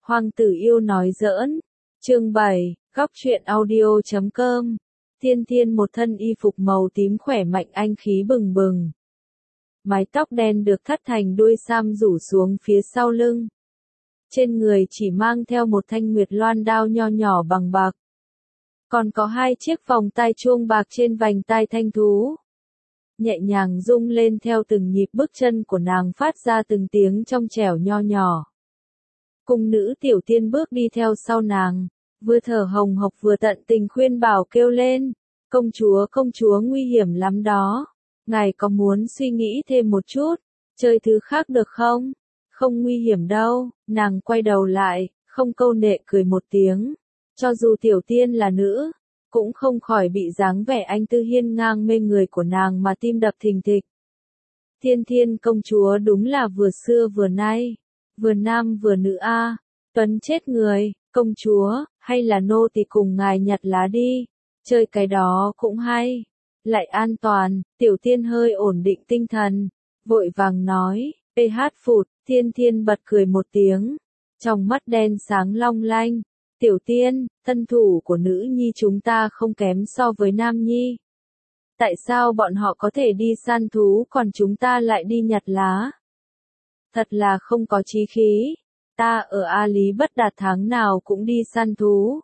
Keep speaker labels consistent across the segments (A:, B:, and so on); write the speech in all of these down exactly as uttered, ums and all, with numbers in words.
A: Hoàng tử yêu nói giỡn. Chương bảy, góc truyện audio chấm com. Thiên Thiên một thân y phục màu tím khỏe mạnh anh khí bừng bừng. Mái tóc đen được thắt thành đuôi sam rủ xuống phía sau lưng. Trên người chỉ mang theo một thanh nguyệt loan đao nho nhỏ bằng bạc. Còn có hai chiếc vòng tai chuông bạc trên vành tai thanh thú. Nhẹ nhàng rung lên theo từng nhịp bước chân của nàng phát ra từng tiếng trong trẻo nho nhỏ. Cung nữ Tiểu Tiên bước đi theo sau nàng, vừa thở hồng hộc vừa tận tình khuyên bảo kêu lên, công chúa công chúa nguy hiểm lắm đó, ngài có muốn suy nghĩ thêm một chút, chơi thứ khác được không? Không nguy hiểm đâu, nàng quay đầu lại, không câu nệ cười một tiếng, cho dù Tiểu Tiên là nữ, cũng không khỏi bị dáng vẻ anh tư hiên ngang mê người của nàng mà tim đập thình thịch. Thiên Thiên công chúa đúng là vừa xưa vừa nay, vừa nam vừa nữ a, à. Tuấn chết người, công chúa, hay là nô tỳ cùng ngài nhặt lá đi, chơi cái đó cũng hay, lại an toàn. Tiểu Tiên hơi ổn định tinh thần, vội vàng nói, pê hát phụt. Thiên Thiên bật cười một tiếng, trong mắt đen sáng long lanh, Tiểu Tiên, thân thủ của nữ nhi chúng ta không kém so với nam nhi. Tại sao bọn họ có thể đi săn thú còn chúng ta lại đi nhặt lá? Thật là không có chí khí, ta ở A Lý Bất Đạt tháng nào cũng đi săn thú.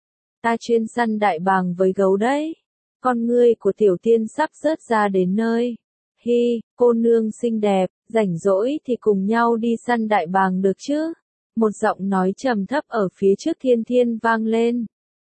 A: Ta chuyên săn đại bàng với gấu đấy. Con ngươi của Tiểu Tiên sắp rớt ra đến nơi. Hi, cô nương xinh đẹp, rảnh rỗi thì cùng nhau đi săn đại bàng được chứ? Một giọng nói trầm thấp ở phía trước Thiên Thiên vang lên.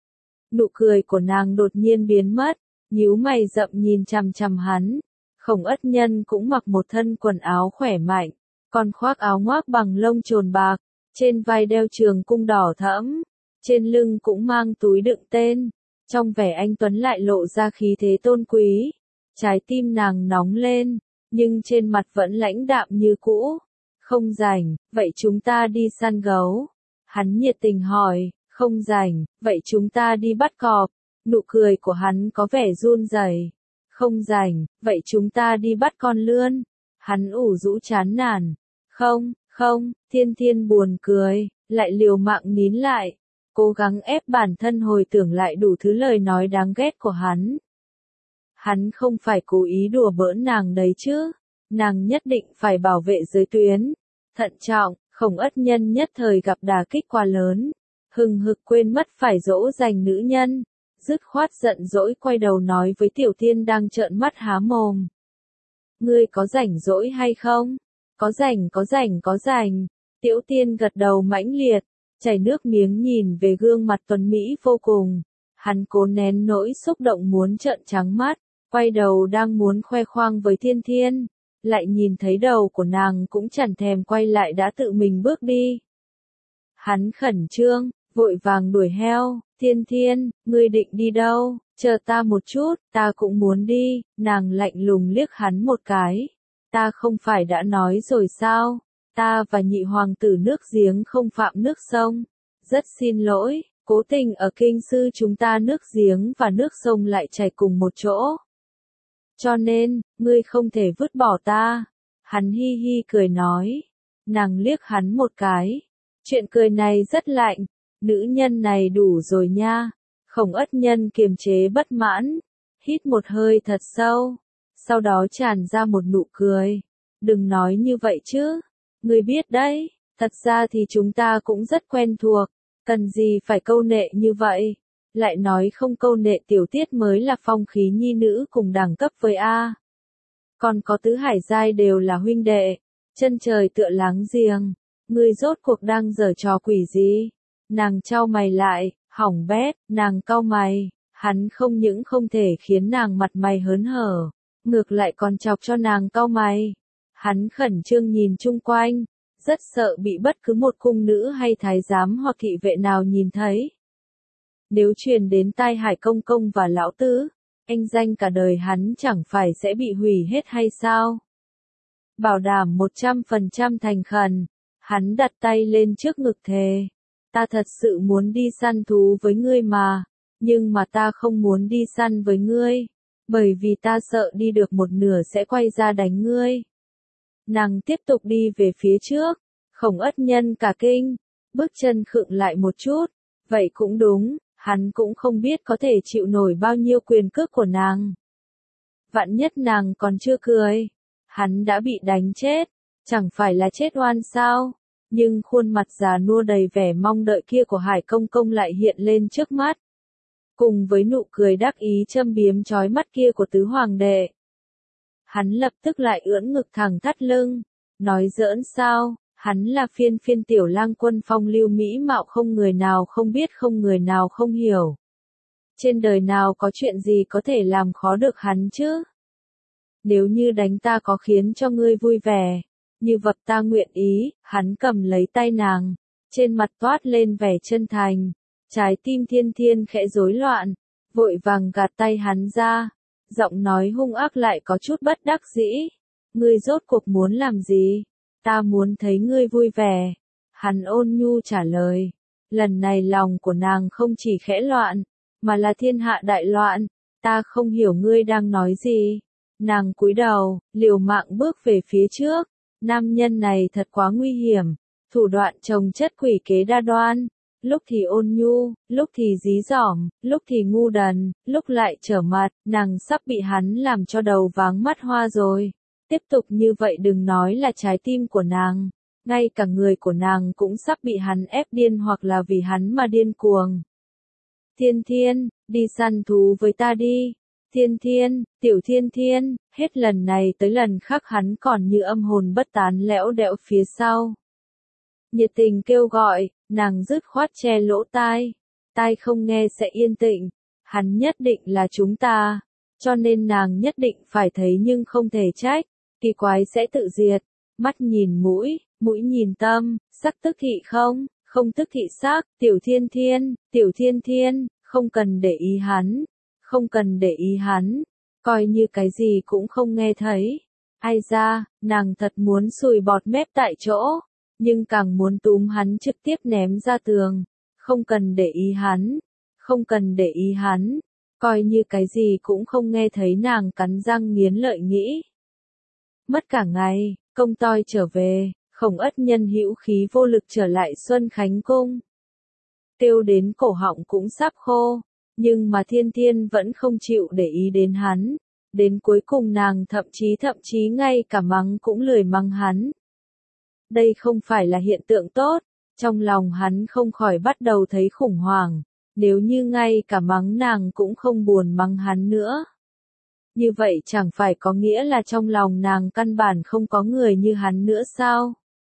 A: Nụ cười của nàng đột nhiên biến mất, nhíu mày rậm nhìn chằm chằm hắn. Khổng Ất Nhân cũng mặc một thân quần áo khỏe mạnh, còn khoác áo ngoác bằng lông trồn bạc, trên vai đeo trường cung đỏ thẫm, trên lưng cũng mang túi đựng tên, trong vẻ anh tuấn lại lộ ra khí thế tôn quý. Trái tim nàng nóng lên, nhưng trên mặt vẫn lãnh đạm như cũ. Không rảnh, vậy chúng ta đi săn gấu. Hắn nhiệt tình hỏi, không rảnh, vậy chúng ta đi bắt cọp. Nụ cười của hắn có vẻ run rẩy. Không rảnh, vậy chúng ta đi bắt con lươn. Hắn ủ rũ chán nản. Không, không, Thiên Thiên buồn cười, lại liều mạng nín lại, cố gắng ép bản thân hồi tưởng lại đủ thứ lời nói đáng ghét của hắn. Hắn không phải cố ý đùa bỡn nàng đấy chứ, nàng nhất định phải bảo vệ giới tuyến. Thận trọng, Khổng Ất Nhân nhất thời gặp đả kích quá lớn, hừng hực quên mất phải dỗ dành nữ nhân, dứt khoát giận dỗi quay đầu nói với Tiểu Tiên đang trợn mắt há mồm. Ngươi có rảnh rỗi hay không? Có rảnh có rảnh có rảnh. Tiểu Tiên gật đầu mãnh liệt, chảy nước miếng nhìn về gương mặt tuấn mỹ vô cùng. Hắn cố nén nỗi xúc động muốn trợn trắng mắt, quay đầu đang muốn khoe khoang với Thiên Thiên, lại nhìn thấy đầu của nàng cũng chẳng thèm quay lại đã tự mình bước đi. Hắn khẩn trương, vội vàng đuổi heo, Thiên Thiên, ngươi định đi đâu, chờ ta một chút, ta cũng muốn đi. Nàng lạnh lùng liếc hắn một cái, ta không phải đã nói rồi sao, ta và nhị hoàng tử nước giếng không phạm nước sông, rất xin lỗi, cố tình ở kinh sư chúng ta nước giếng và nước sông lại chảy cùng một chỗ. Cho nên, ngươi không thể vứt bỏ ta. Hắn hi hi cười nói. Nàng liếc hắn một cái. Chuyện cười này rất lạnh. Nữ nhân này đủ rồi nha. Khổng Ất Nhân kiềm chế bất mãn. Hít một hơi thật sâu. Sau đó tràn ra một nụ cười. Đừng nói như vậy chứ. Ngươi biết đấy. Thật ra thì chúng ta cũng rất quen thuộc. Cần gì phải câu nệ như vậy. Lại nói không câu nệ tiểu tiết mới là phong khí nhi nữ cùng đẳng cấp với A. Còn có tứ hải giai đều là huynh đệ, chân trời tựa láng giềng, ngươi rốt cuộc đang giở trò quỷ gì? Nàng chau mày lại, hỏng bét, nàng cau mày, hắn không những không thể khiến nàng mặt mày hớn hở, ngược lại còn chọc cho nàng cau mày. Hắn khẩn trương nhìn chung quanh, rất sợ bị bất cứ một cung nữ hay thái giám hoặc thị vệ nào nhìn thấy. Nếu truyền đến tai Hải công công và lão tứ, anh danh cả đời hắn chẳng phải sẽ bị hủy hết hay sao? Bảo đảm một trăm phần trăm thành khẩn, hắn đặt tay lên trước ngực thề. Ta thật sự muốn đi săn thú với ngươi mà, nhưng mà ta không muốn đi săn với ngươi, bởi vì ta sợ đi được một nửa sẽ quay ra đánh ngươi. Nàng tiếp tục đi về phía trước, Khổng Ất Nhân cả kinh, Bước chân khựng lại một chút, vậy cũng đúng, hắn cũng không biết có thể chịu nổi bao nhiêu quyền cước của nàng. Vạn nhất nàng còn chưa cười, hắn đã bị đánh chết, chẳng phải là chết oan sao? Nhưng khuôn mặt già nua đầy vẻ mong đợi kia của Hải Công Công lại hiện lên trước mắt. Cùng với nụ cười đắc ý châm biếm chói mắt kia của tứ hoàng đệ. Hắn lập tức lại ưỡn ngực thẳng thắt lưng, nói giỡn sao, hắn là phiên phiên tiểu lang quân phong lưu mỹ mạo không người nào không biết không người nào không hiểu. Trên đời nào có chuyện gì có thể làm khó được hắn chứ? Nếu như đánh ta có khiến cho ngươi vui vẻ, như vật ta nguyện ý, hắn cầm lấy tay nàng, trên mặt toát lên vẻ chân thành, trái tim Thiên Thiên khẽ rối loạn, vội vàng gạt tay hắn ra, giọng nói hung ác lại có chút bất đắc dĩ, ngươi rốt cuộc muốn làm gì? Ta muốn thấy ngươi vui vẻ. Hắn ôn nhu trả lời, lần này lòng của nàng không chỉ khẽ loạn, mà là thiên hạ đại loạn, ta không hiểu ngươi đang nói gì. Nàng cúi đầu, liều mạng bước về phía trước, nam nhân này thật quá nguy hiểm, thủ đoạn chồng chất quỷ kế đa đoan, lúc thì ôn nhu, lúc thì dí dỏm, lúc thì ngu đần, lúc lại trở mặt, nàng sắp bị hắn làm cho đầu váng mắt hoa rồi. Tiếp tục như vậy đừng nói là trái tim của nàng, ngay cả người của nàng cũng sắp bị hắn ép điên hoặc là vì hắn mà điên cuồng. Thiên Thiên, đi săn thú với ta đi. Thiên Thiên, tiểu Thiên Thiên, hết lần này tới lần khác hắn còn như âm hồn bất tán lẽo đẽo phía sau. Nhiệt tình kêu gọi, nàng dứt khoát che lỗ tai, tai không nghe sẽ yên tĩnh, hắn nhất định là chúng ta, cho nên nàng nhất định phải thấy nhưng không thể trách, kỳ quái sẽ tự diệt, mắt nhìn mũi, mũi nhìn tâm, sắc tức thị không, không tức thị sắc, tiểu Thiên Thiên, tiểu Thiên Thiên, không cần để ý hắn, không cần để ý hắn, coi như cái gì cũng không nghe thấy. Ai ra, nàng thật muốn sùi bọt mép tại chỗ, nhưng càng muốn túm hắn trực tiếp ném ra tường, không cần để ý hắn, không cần để ý hắn, coi như cái gì cũng không nghe thấy nàng cắn răng nghiến lợi nghĩ. Mất cả ngày, công toi trở về, Khổng Ất nhân hữu khí vô lực trở lại Xuân Khánh Cung. Tiêu đến cổ họng cũng sắp khô, nhưng mà Thiên Thiên vẫn không chịu để ý đến hắn, đến cuối cùng nàng thậm chí thậm chí ngay cả mắng cũng lười mắng hắn. Đây không phải là hiện tượng tốt, trong lòng hắn không khỏi bắt đầu thấy khủng hoảng, nếu như ngay cả mắng nàng cũng không buồn mắng hắn nữa. Như vậy chẳng phải có nghĩa là trong lòng nàng căn bản không có người như hắn nữa sao?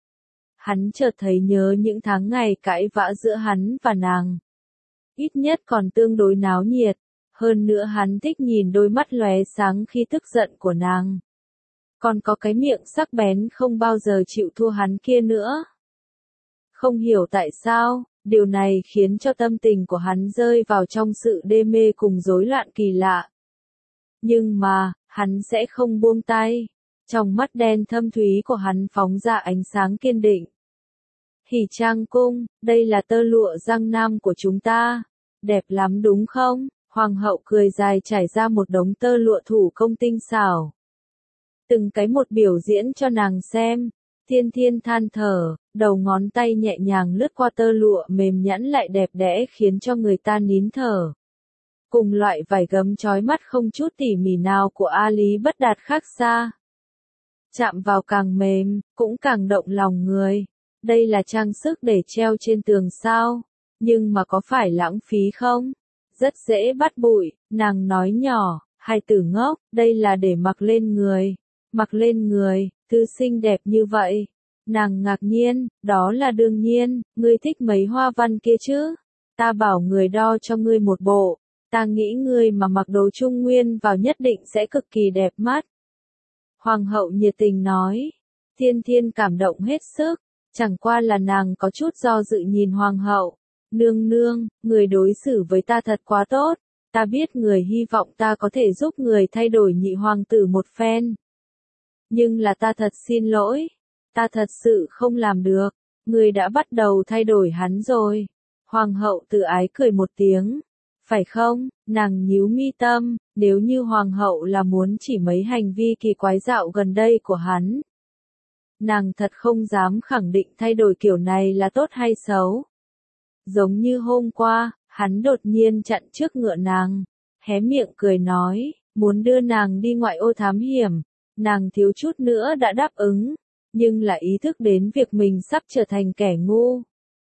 A: Hắn chợt thấy nhớ những tháng ngày cãi vã giữa hắn và nàng. Ít nhất còn tương đối náo nhiệt, hơn nữa hắn thích nhìn đôi mắt lóe sáng khi tức giận của nàng. Còn có cái miệng sắc bén không bao giờ chịu thua hắn kia nữa. Không hiểu tại sao, điều này khiến cho tâm tình của hắn rơi vào trong sự đê mê cùng rối loạn kỳ lạ. Nhưng mà, hắn sẽ không buông tay. Trong mắt đen thâm thúy của hắn phóng ra ánh sáng kiên định. Hỉ Trang Cung, đây là tơ lụa Giang Nam của chúng ta. Đẹp lắm đúng không? Hoàng hậu cười dài trải ra một đống tơ lụa thủ công tinh xảo. Từng cái một biểu diễn cho nàng xem. Thiên Thiên than thở, đầu ngón tay nhẹ nhàng lướt qua tơ lụa mềm nhẵn lại đẹp đẽ khiến cho người ta nín thở. Cùng loại vải gấm chói mắt không chút tỉ mỉ nào của A Lý Bất Đạt khác xa. Chạm vào càng mềm, cũng càng động lòng người. Đây là trang sức để treo trên tường sao? Nhưng mà có phải lãng phí không? Rất dễ bắt bụi, nàng nói nhỏ, hai tử ngốc, đây là để mặc lên người. Mặc lên người, thứ xinh đẹp như vậy. Nàng ngạc nhiên, đó là đương nhiên, ngươi thích mấy hoa văn kia chứ? Ta bảo người đo cho ngươi một bộ. Ta nghĩ ngươi mà mặc đồ trung nguyên vào nhất định sẽ cực kỳ đẹp mắt. Hoàng hậu nhiệt tình nói. Thiên Thiên cảm động hết sức, chẳng qua là nàng có chút do dự nhìn hoàng hậu. Nương nương, người đối xử với ta thật quá tốt, ta biết người hy vọng ta có thể giúp người thay đổi nhị hoàng tử một phen. Nhưng là ta thật xin lỗi, ta thật sự không làm được, người đã bắt đầu thay đổi hắn rồi. Hoàng hậu tự ái cười một tiếng. Phải không, nàng nhíu mi tâm, nếu như hoàng hậu là muốn chỉ mấy hành vi kỳ quái dạo gần đây của hắn. Nàng thật không dám khẳng định thay đổi kiểu này là tốt hay xấu. Giống như hôm qua, hắn đột nhiên chặn trước ngựa nàng, hé miệng cười nói, muốn đưa nàng đi ngoại ô thám hiểm. Nàng thiếu chút nữa đã đáp ứng, nhưng là ý thức đến việc mình sắp trở thành kẻ ngu.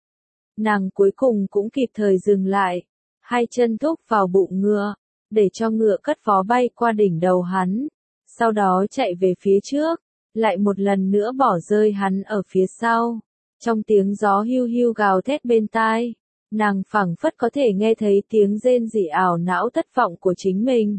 A: Nàng cuối cùng cũng kịp thời dừng lại, hai chân thúc vào bụng ngựa, để cho ngựa cất vó bay qua đỉnh đầu hắn, sau đó chạy về phía trước, lại một lần nữa bỏ rơi hắn ở phía sau. Trong tiếng gió hiu hiu gào thét bên tai, nàng phảng phất có thể nghe thấy tiếng rên rỉ ảo não thất vọng của chính mình.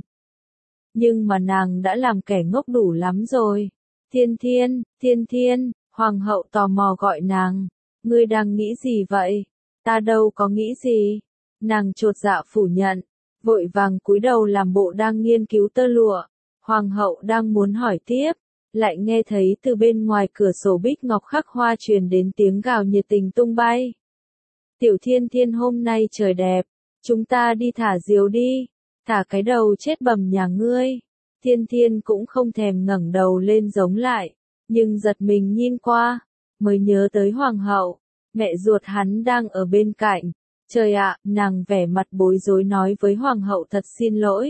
A: Nhưng mà nàng đã làm kẻ ngốc đủ lắm rồi. Thiên Thiên, Thiên Thiên, hoàng hậu tò mò gọi nàng, ngươi đang nghĩ gì vậy? Ta đâu có nghĩ gì. Nàng chột dạ phủ nhận, vội vàng cúi đầu làm bộ đang nghiên cứu tơ lụa. Hoàng hậu đang muốn hỏi tiếp, lại nghe thấy từ bên ngoài cửa sổ bích ngọc khắc hoa truyền đến tiếng gào nhiệt tình tung bay. Tiểu Thiên Thiên, hôm nay trời đẹp, chúng ta đi thả diều đi, thả cái đầu chết bầm nhà ngươi. Thiên Thiên cũng không thèm ngẩng đầu lên giống lại, nhưng giật mình nhìn qua, mới nhớ tới hoàng hậu, mẹ ruột hắn đang ở bên cạnh. Trời ạ, nàng vẻ mặt bối rối nói với hoàng hậu, thật xin lỗi.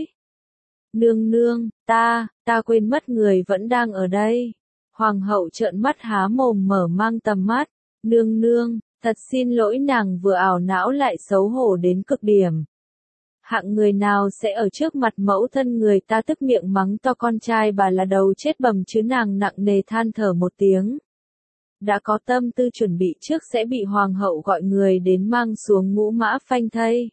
A: Nương nương, ta, ta quên mất người vẫn đang ở đây. Hoàng hậu trợn mắt há mồm mở mang tầm mắt, nương nương, thật xin lỗi. Nàng vừa ảo não lại xấu hổ đến cực điểm. Hạng người nào sẽ ở trước mặt mẫu thân người ta tức miệng mắng to con trai bà là đầu chết bầm chứ. Nàng nặng nề than thở một tiếng. Đã có tâm tư chuẩn bị trước sẽ bị hoàng hậu gọi người đến mang xuống ngũ mã phanh thây.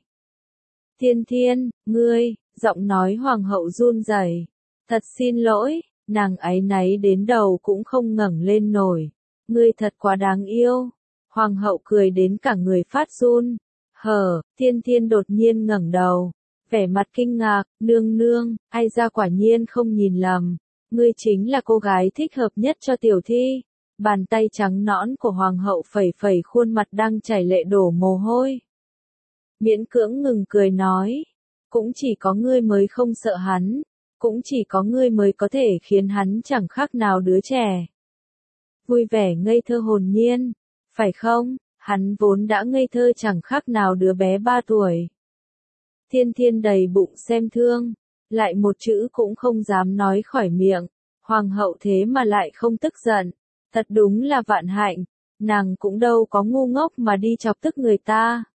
A: Thiên Thiên, ngươi, giọng nói hoàng hậu run rẩy. Thật xin lỗi, nàng áy náy đến đầu cũng không ngẩng lên nổi. Ngươi thật quá đáng yêu. Hoàng hậu cười đến cả người phát run. Hờ, Thiên Thiên đột nhiên ngẩng đầu, vẻ mặt kinh ngạc, nương nương, ai ra quả nhiên không nhìn lầm, ngươi chính là cô gái thích hợp nhất cho tiểu thi. Bàn tay trắng nõn của hoàng hậu phẩy phẩy khuôn mặt đang chảy lệ đổ mồ hôi. Miễn cưỡng ngừng cười nói, cũng chỉ có ngươi mới không sợ hắn, cũng chỉ có ngươi mới có thể khiến hắn chẳng khác nào đứa trẻ. Vui vẻ ngây thơ hồn nhiên, phải không? Hắn vốn đã ngây thơ chẳng khác nào đứa bé ba tuổi. Thiên Thiên đầy bụng xem thương, lại một chữ cũng không dám nói khỏi miệng. Hoàng hậu thế mà lại không tức giận, thật đúng là vạn hạnh, nàng cũng đâu có ngu ngốc mà đi chọc tức người ta.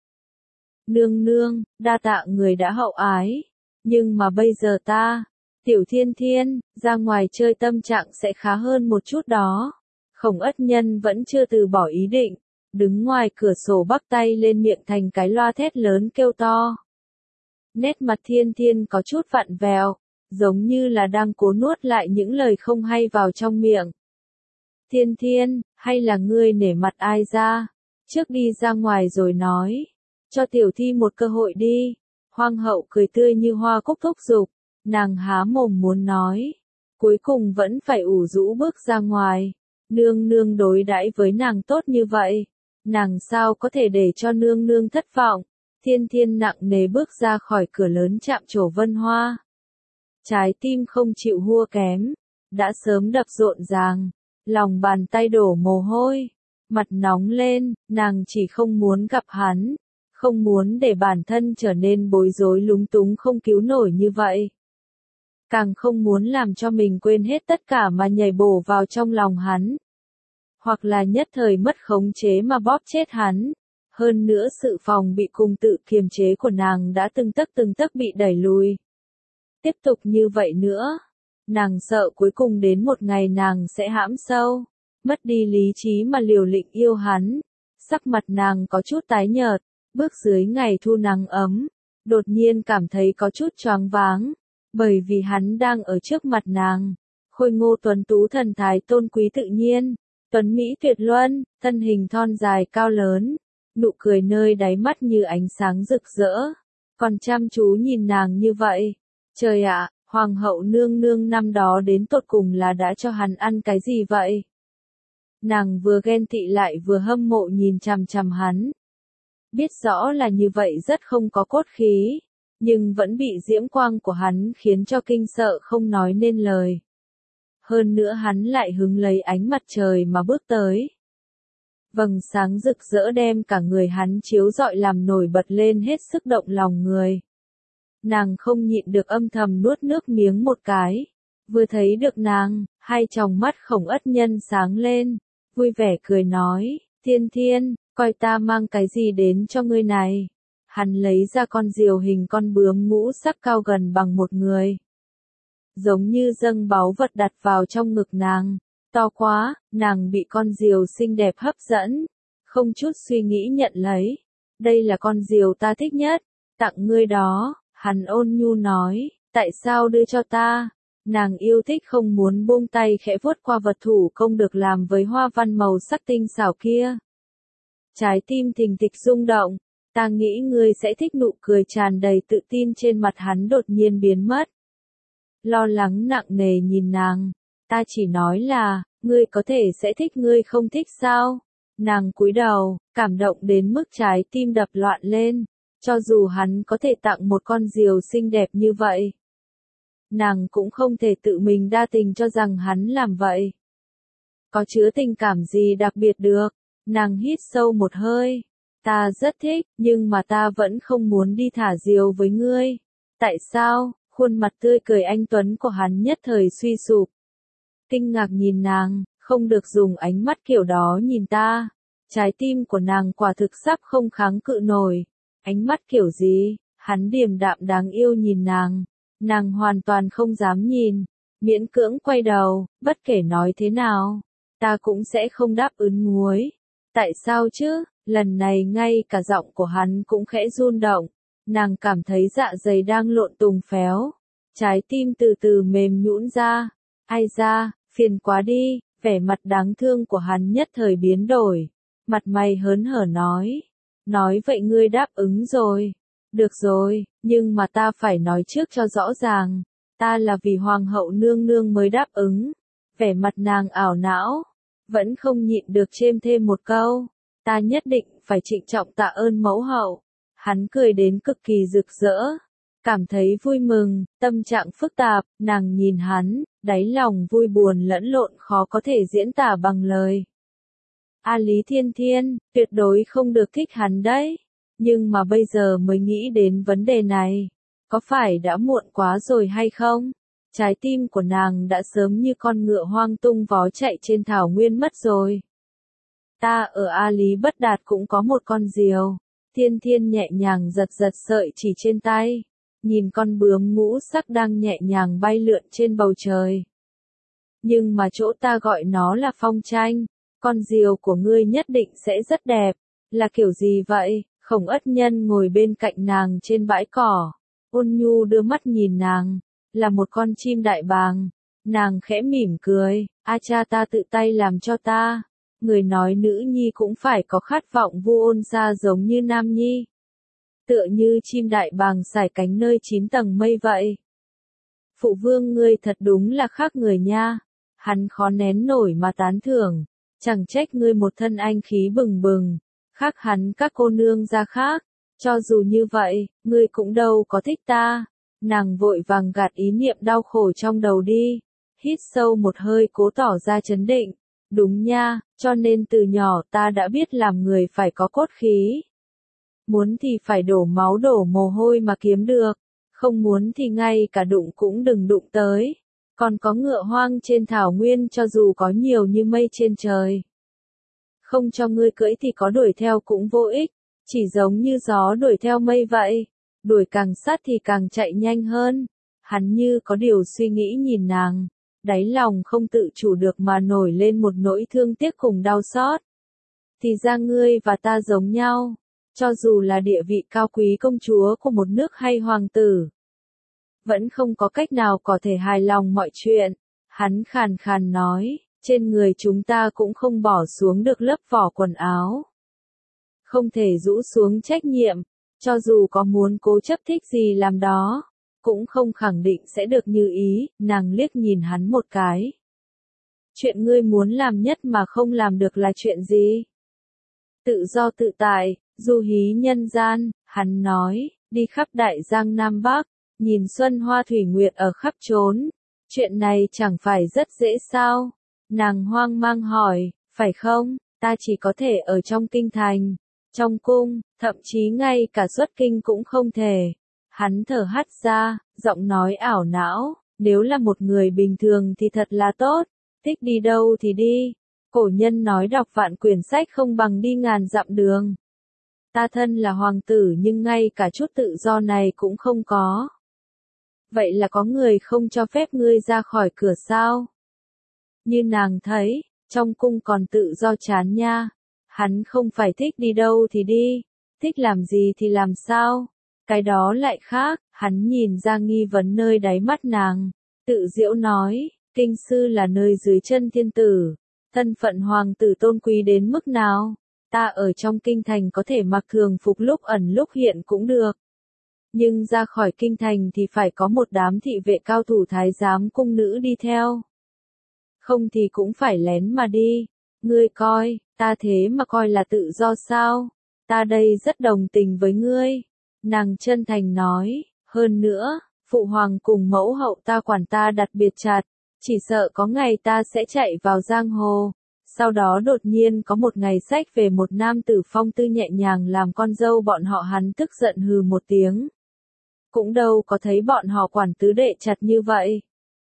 A: Nương nương, đa tạ người đã hậu ái, nhưng mà bây giờ ta, tiểu Thiên Thiên, ra ngoài chơi tâm trạng sẽ khá hơn một chút đó. Khổng Ất Nhân vẫn chưa từ bỏ ý định. Đứng ngoài cửa sổ bắt tay lên miệng thành cái loa thét lớn kêu to. Nét mặt Thiên Thiên có chút vặn vẹo, giống như là đang cố nuốt lại những lời không hay vào trong miệng. Thiên Thiên, hay là ngươi nể mặt ai ra, trước đi ra ngoài rồi nói, cho tiểu thi một cơ hội đi. Hoàng hậu cười tươi như hoa cúc thúc giục, nàng há mồm muốn nói, cuối cùng vẫn phải ủ rũ bước ra ngoài. Nương nương đối đãi với nàng tốt như vậy, nàng sao có thể để cho nương nương thất vọng. Thiên Thiên nặng nề bước ra khỏi cửa lớn chạm trổ Vân Hoa. Trái tim không chịu hua kém, đã sớm đập rộn ràng, lòng bàn tay đổ mồ hôi, mặt nóng lên, nàng chỉ không muốn gặp hắn, không muốn để bản thân trở nên bối rối lúng túng không cứu nổi như vậy. Càng không muốn làm cho mình quên hết tất cả mà nhảy bổ vào trong lòng hắn. Hoặc là nhất thời mất khống chế mà bóp chết hắn. Hơn nữa sự phòng bị cùng tự kiềm chế của nàng đã từng tấc từng tấc bị đẩy lùi. Tiếp tục như vậy nữa, nàng sợ cuối cùng đến một ngày nàng sẽ hãm sâu, mất đi lý trí mà liều lĩnh yêu hắn. Sắc mặt nàng có chút tái nhợt, bước dưới ngày thu nắng ấm, đột nhiên cảm thấy có chút choáng váng, bởi vì hắn đang ở trước mặt nàng, khôi ngô tuấn tú thần thái tôn quý tự nhiên, tuấn mỹ tuyệt luân, thân hình thon dài cao lớn, nụ cười nơi đáy mắt như ánh sáng rực rỡ, còn chăm chú nhìn nàng như vậy. Trời ạ, hoàng hậu nương nương năm đó đến tột cùng là đã cho hắn ăn cái gì vậy? Nàng vừa ghen tị lại vừa hâm mộ nhìn chằm chằm hắn. Biết rõ là như vậy rất không có cốt khí, nhưng vẫn bị diễm quang của hắn khiến cho kinh sợ không nói nên lời. hơn nữa hắn lại hứng lấy ánh mặt trời mà bước tới. Vầng sáng rực rỡ đem cả người hắn chiếu rọi làm nổi bật lên hết sức động lòng người. Nàng không nhịn được âm thầm nuốt nước miếng một cái. Vừa thấy được nàng, hai tròng mắt Khổng Ất Nhân sáng lên, vui vẻ cười nói, Thiên Thiên, coi ta mang cái gì đến cho ngươi này. Hắn lấy ra con diều hình con bướm ngũ sắc cao gần bằng một người. Giống như dâng báu vật đặt vào trong ngực nàng. To quá, nàng bị con diều xinh đẹp hấp dẫn, không chút suy nghĩ nhận lấy. Đây là con diều ta thích nhất, tặng ngươi đó, hắn ôn nhu nói, tại sao đưa cho ta? Nàng yêu thích không muốn buông tay khẽ vuốt qua vật thủ công được làm với hoa văn màu sắc tinh xảo kia. Trái tim thình thịch rung động, ta nghĩ ngươi sẽ thích nụ cười tràn đầy tự tin trên mặt hắn đột nhiên biến mất. Lo lắng nặng nề nhìn nàng, ta chỉ nói là, ngươi có thể sẽ thích ngươi không thích sao? Nàng cúi đầu, cảm động đến mức trái tim đập loạn lên, cho dù hắn có thể tặng một con diều xinh đẹp như vậy. Nàng cũng không thể tự mình đa tình cho rằng hắn làm vậy. Có chứa tình cảm gì đặc biệt được, nàng hít sâu một hơi. Ta rất thích, nhưng mà ta vẫn không muốn đi thả diều với ngươi. Tại sao? Khuôn mặt tươi cười anh tuấn của hắn nhất thời suy sụp. Kinh ngạc nhìn nàng, không được dùng ánh mắt kiểu đó nhìn ta. Trái tim của nàng quả thực sắp không kháng cự nổi. Ánh mắt kiểu gì? Hắn điềm đạm đáng yêu nhìn nàng. Nàng hoàn toàn không dám nhìn. Miễn cưỡng quay đầu, bất kể nói thế nào. Ta cũng sẽ không đáp ứng muối. Tại sao chứ? Lần này ngay cả giọng của hắn cũng khẽ run động. Nàng cảm thấy dạ dày đang lộn tùng phéo. Trái tim từ từ mềm nhũn ra. Ai ra, phiền quá đi, vẻ mặt đáng thương của hắn nhất thời biến đổi. Mặt mày hớn hở nói. Nói vậy ngươi đáp ứng rồi. Được rồi, nhưng mà ta phải nói trước cho rõ ràng. Ta là vì hoàng hậu nương nương mới đáp ứng. Vẻ mặt nàng ảo não. Vẫn không nhịn được chêm thêm một câu. Ta nhất định phải trịnh trọng tạ ơn mẫu hậu. Hắn cười đến cực kỳ rực rỡ. Cảm thấy vui mừng, tâm trạng phức tạp, nàng nhìn hắn, đáy lòng vui buồn lẫn lộn khó có thể diễn tả bằng lời. A Lý Thiên Thiên, tuyệt đối không được thích hắn đấy. Nhưng mà bây giờ mới nghĩ đến vấn đề này. Có phải đã muộn quá rồi hay không? Trái tim của nàng đã sớm như con ngựa hoang tung vó chạy trên thảo nguyên mất rồi. Ta ở A Lý Bất Đạt cũng có một con diều. Thiên Thiên nhẹ nhàng giật giật sợi chỉ trên tay. Nhìn con bướm ngũ sắc đang nhẹ nhàng bay lượn trên bầu trời. Nhưng mà chỗ ta gọi nó là phong tranh. Con diều của ngươi nhất định sẽ rất đẹp. Là kiểu gì vậy? Khổng Ất Nhân ngồi bên cạnh nàng trên bãi cỏ. Ôn nhu đưa mắt nhìn nàng. Là một con chim đại bàng. Nàng khẽ mỉm cười. A cha ta tự tay làm cho ta. Người nói nữ nhi cũng phải có khát vọng vu ôn xa giống như nam nhi. Tựa như chim đại bàng sải cánh nơi chín tầng mây vậy. Phụ vương ngươi thật đúng là khác người nha. Hắn khó nén nổi mà tán thưởng. Chẳng trách ngươi một thân anh khí bừng bừng. Khác hắn các cô nương ra khác. Cho dù như vậy, ngươi cũng đâu có thích ta. Nàng vội vàng gạt ý niệm đau khổ trong đầu đi. Hít sâu một hơi cố tỏ ra trấn định. Đúng nha, cho nên từ nhỏ ta đã biết làm người phải có cốt khí. Muốn thì phải đổ máu đổ mồ hôi mà kiếm được. Không muốn thì ngay cả đụng cũng đừng đụng tới. Còn có ngựa hoang trên thảo nguyên cho dù có nhiều như mây trên trời. Không cho ngươi cưỡi thì có đuổi theo cũng vô ích. Chỉ giống như gió đuổi theo mây vậy. Đuổi càng sát thì càng chạy nhanh hơn. Hắn như có điều suy nghĩ nhìn nàng. Đáy lòng không tự chủ được mà nổi lên một nỗi thương tiếc cùng đau xót. Thì ra ngươi và ta giống nhau. Cho dù là địa vị cao quý công chúa của một nước hay hoàng tử. Vẫn không có cách nào có thể hài lòng mọi chuyện. Hắn khàn khàn nói, trên người chúng ta cũng không bỏ xuống được lớp vỏ quần áo. Không thể rũ xuống trách nhiệm. Cho dù có muốn cố chấp thích gì làm đó. Cũng không khẳng định sẽ được như ý, nàng liếc nhìn hắn một cái. Chuyện ngươi muốn làm nhất mà không làm được là chuyện gì? Tự do tự tại, du hí nhân gian, hắn nói, đi khắp đại giang Nam Bắc, nhìn xuân hoa thủy nguyệt ở khắp chốn. Chuyện này chẳng phải rất dễ sao? Nàng hoang mang hỏi, phải không? Ta chỉ có thể ở trong kinh thành, trong cung, thậm chí ngay cả xuất kinh cũng không thể. Hắn thở hắt ra, giọng nói ảo não, nếu là một người bình thường thì thật là tốt, thích đi đâu thì đi. Cổ nhân nói đọc vạn quyển sách không bằng đi ngàn dặm đường. Ta thân là hoàng tử nhưng ngay cả chút tự do này cũng không có. Vậy là có người không cho phép ngươi ra khỏi cửa sao? Như nàng thấy, trong cung còn tự do chán nha. Hắn không phải thích đi đâu thì đi, thích làm gì thì làm sao? Cái đó lại khác, hắn nhìn ra nghi vấn nơi đáy mắt nàng, tự giễu nói, kinh sư là nơi dưới chân thiên tử, thân phận hoàng tử tôn quý đến mức nào? Ta ở trong kinh thành có thể mặc thường phục lúc ẩn lúc hiện cũng được. Nhưng ra khỏi kinh thành thì phải có một đám thị vệ cao thủ thái giám cung nữ đi theo. Không thì cũng phải lén mà đi. Ngươi coi, ta thế mà coi là tự do sao? Ta đây rất đồng tình với ngươi. Nàng chân thành nói, hơn nữa, phụ hoàng cùng mẫu hậu ta quản ta đặc biệt chặt, chỉ sợ có ngày ta sẽ chạy vào giang hồ. Sau đó đột nhiên có một ngày xách về một nam tử phong tư nhẹ nhàng làm con dâu bọn họ, hắn tức giận hừ một tiếng. Cũng đâu có thấy bọn họ quản tứ đệ chặt như vậy.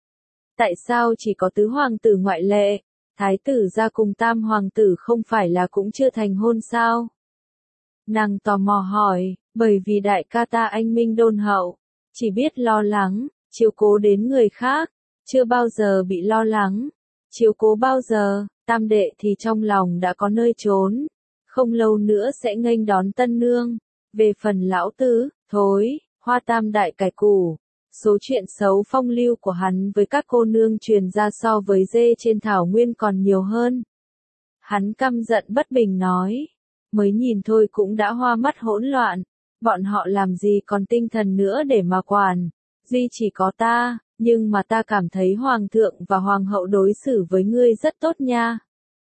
A: Tại sao chỉ có tứ hoàng tử ngoại lệ? Thái tử gia cùng tam hoàng tử không phải là cũng chưa thành hôn sao? Nàng tò mò hỏi, bởi vì đại ca ta anh minh đôn hậu, chỉ biết lo lắng, chiếu cố đến người khác, chưa bao giờ bị lo lắng, chiếu cố bao giờ, tam đệ thì trong lòng đã có nơi trốn, không lâu nữa sẽ nghênh đón tân nương. Về phần lão tứ, thối, hoa tam đại cải củ, số chuyện xấu phong lưu của hắn với các cô nương truyền ra so với dê trên thảo nguyên còn nhiều hơn. Hắn căm giận bất bình nói, mới nhìn thôi cũng đã hoa mắt hỗn loạn, bọn họ làm gì còn tinh thần nữa để mà quản, duy chỉ có ta, nhưng mà ta cảm thấy hoàng thượng và hoàng hậu đối xử với ngươi rất tốt nha.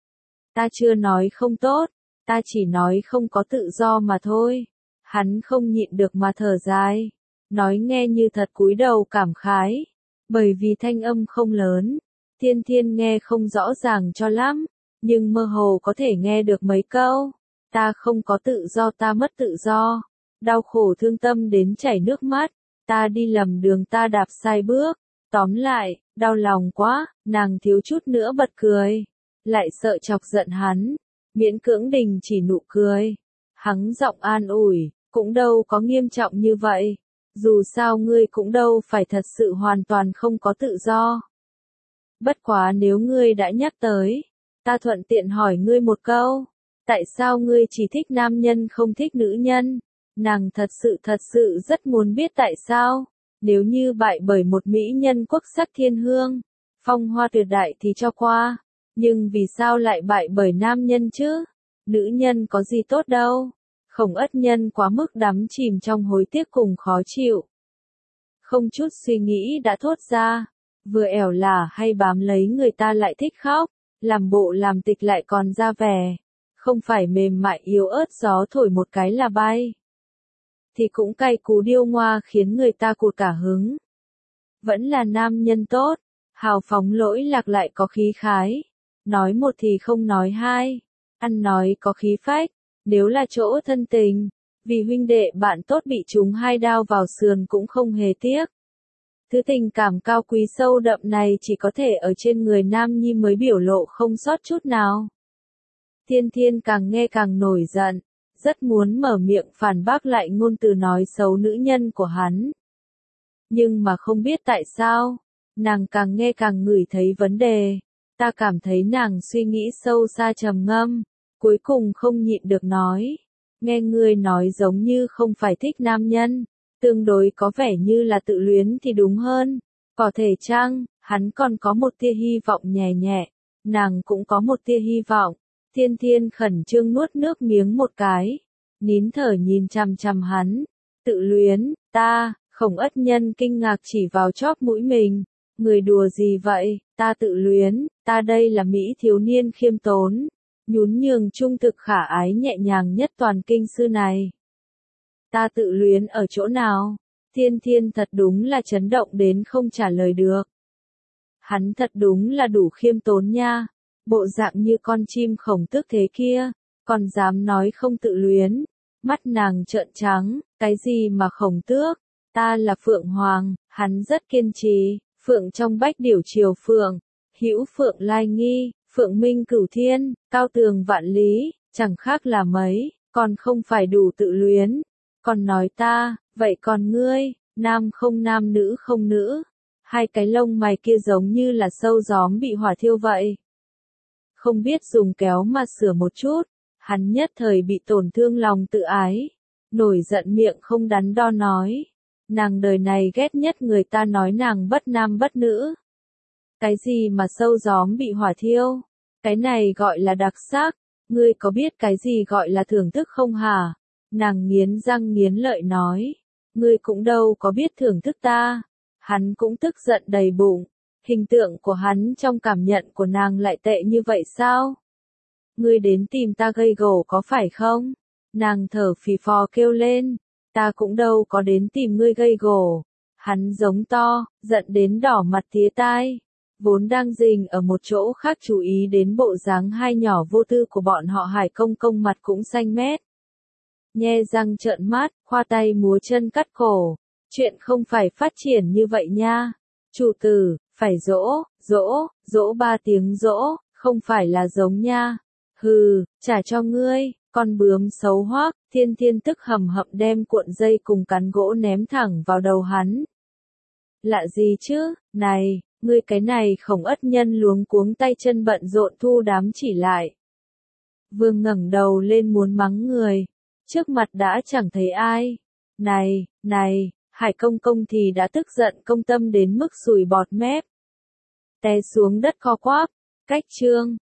A: Ta chưa nói không tốt, ta chỉ nói không có tự do mà thôi. Hắn không nhịn được mà thở dài, nói nghe như thật cúi đầu cảm khái, bởi vì thanh âm không lớn, Thiên Thiên nghe không rõ ràng cho lắm, nhưng mơ hồ có thể nghe được mấy câu. Ta không có tự do, ta mất tự do, đau khổ thương tâm đến chảy nước mắt, ta đi lầm đường, ta đạp sai bước, tóm lại, đau lòng quá, nàng thiếu chút nữa bật cười, lại sợ chọc giận hắn, miễn cưỡng đình chỉ nụ cười, hắng giọng an ủi, cũng đâu có nghiêm trọng như vậy, dù sao ngươi cũng đâu phải thật sự hoàn toàn không có tự do. Bất quá nếu ngươi đã nhắc tới, ta thuận tiện hỏi ngươi một câu. Tại sao ngươi chỉ thích nam nhân không thích nữ nhân? Nàng thật sự thật sự rất muốn biết tại sao. Nếu như bại bởi một mỹ nhân quốc sắc thiên hương, phong hoa tuyệt đại thì cho qua. Nhưng vì sao lại bại bởi nam nhân chứ? Nữ nhân có gì tốt đâu. Khổng Ất Nhân quá mức đắm chìm trong hối tiếc cùng khó chịu. Không chút suy nghĩ đã thốt ra. Vừa ẻo lả hay bám lấy người ta lại thích khóc. Làm bộ làm tịch lại còn ra vẻ. Không phải mềm mại yếu ớt gió thổi một cái là bay. Thì cũng cay cú điêu ngoa khiến người ta cụt cả hứng. Vẫn là nam nhân tốt, hào phóng lỗi lạc lại có khí khái. Nói một thì không nói hai, ăn nói có khí phách, nếu là chỗ thân tình. Vì huynh đệ bạn tốt bị trúng hai đao vào sườn cũng không hề tiếc. Thứ tình cảm cao quý sâu đậm này chỉ có thể ở trên người nam nhi mới biểu lộ không sót chút nào. Thiên Thiên càng nghe càng nổi giận, rất muốn mở miệng phản bác lại ngôn từ nói xấu nữ nhân của hắn. Nhưng mà không biết tại sao, nàng càng nghe càng ngửi thấy vấn đề, ta cảm thấy nàng suy nghĩ sâu xa trầm ngâm, cuối cùng không nhịn được nói, nghe ngươi nói giống như không phải thích nam nhân, tương đối có vẻ như là tự luyến thì đúng hơn, có thể chăng, hắn còn có một tia hy vọng nhẹ nhẹ, nàng cũng có một tia hy vọng. Thiên Thiên khẩn trương nuốt nước miếng một cái, nín thở nhìn chằm chằm hắn, tự luyến, ta, Khổng Ất Nhân kinh ngạc chỉ vào chóp mũi mình, người đùa gì vậy, ta tự luyến, ta đây là mỹ thiếu niên khiêm tốn, nhún nhường trung thực khả ái nhẹ nhàng nhất toàn kinh sư này. Ta tự luyến ở chỗ nào? Thiên Thiên thật đúng là chấn động đến không trả lời được. Hắn thật đúng là đủ khiêm tốn nha. Bộ dạng như con chim khổng tước thế kia, còn dám nói không tự luyến. Mắt nàng trợn trắng, cái gì mà khổng tước, ta là Phượng Hoàng, hắn rất kiên trì, Phượng trong bách điểu triều Phượng, hữu Phượng Lai Nghi, Phượng Minh Cửu Thiên, cao tường vạn lý, chẳng khác là mấy, còn không phải đủ tự luyến. Còn nói ta, vậy còn ngươi, nam không nam nữ không nữ, hai cái lông mày kia giống như là sâu gióm bị hỏa thiêu vậy. Không biết dùng kéo mà sửa một chút, hắn nhất thời bị tổn thương lòng tự ái, nổi giận miệng không đắn đo nói. Nàng đời này ghét nhất người ta nói nàng bất nam bất nữ. Cái gì mà sâu gióm bị hỏa thiêu? Cái này gọi là đặc sắc, ngươi có biết cái gì gọi là thưởng thức không hả? Nàng nghiến răng nghiến lợi nói, ngươi cũng đâu có biết thưởng thức ta. Hắn cũng tức giận đầy bụng, hình tượng của hắn trong cảm nhận của nàng lại tệ như vậy sao? Ngươi đến tìm ta gây gổ có phải không? Nàng thở phì phò kêu lên, ta cũng đâu có đến tìm ngươi gây gổ. Hắn giống to, giận đến đỏ mặt tía tai. Vốn đang rình ở một chỗ khác chú ý đến bộ dáng hai nhỏ vô tư của bọn họ Hải Công Công mặt cũng xanh mét. Nhe răng trợn mắt, khoa tay múa chân cắt cổ. Chuyện không phải phát triển như vậy nha. Chủ tử, phải dỗ, dỗ, dỗ ba tiếng dỗ, không phải là giống nha. Hừ, trả cho ngươi, con bướm xấu hoác, Thiên Thiên tức hầm hậm đem cuộn dây cùng cán gỗ ném thẳng vào đầu hắn. Lạ gì chứ, này, ngươi cái này Khổng Ất Nhân luống cuống tay chân bận rộn thu đám chỉ lại. Vương ngẩng đầu lên muốn mắng người, trước mặt đã chẳng thấy ai. Này, này, Hải Công Công thì đã tức giận công tâm đến mức sùi bọt mép. Té xuống đất co quắp, cách chương.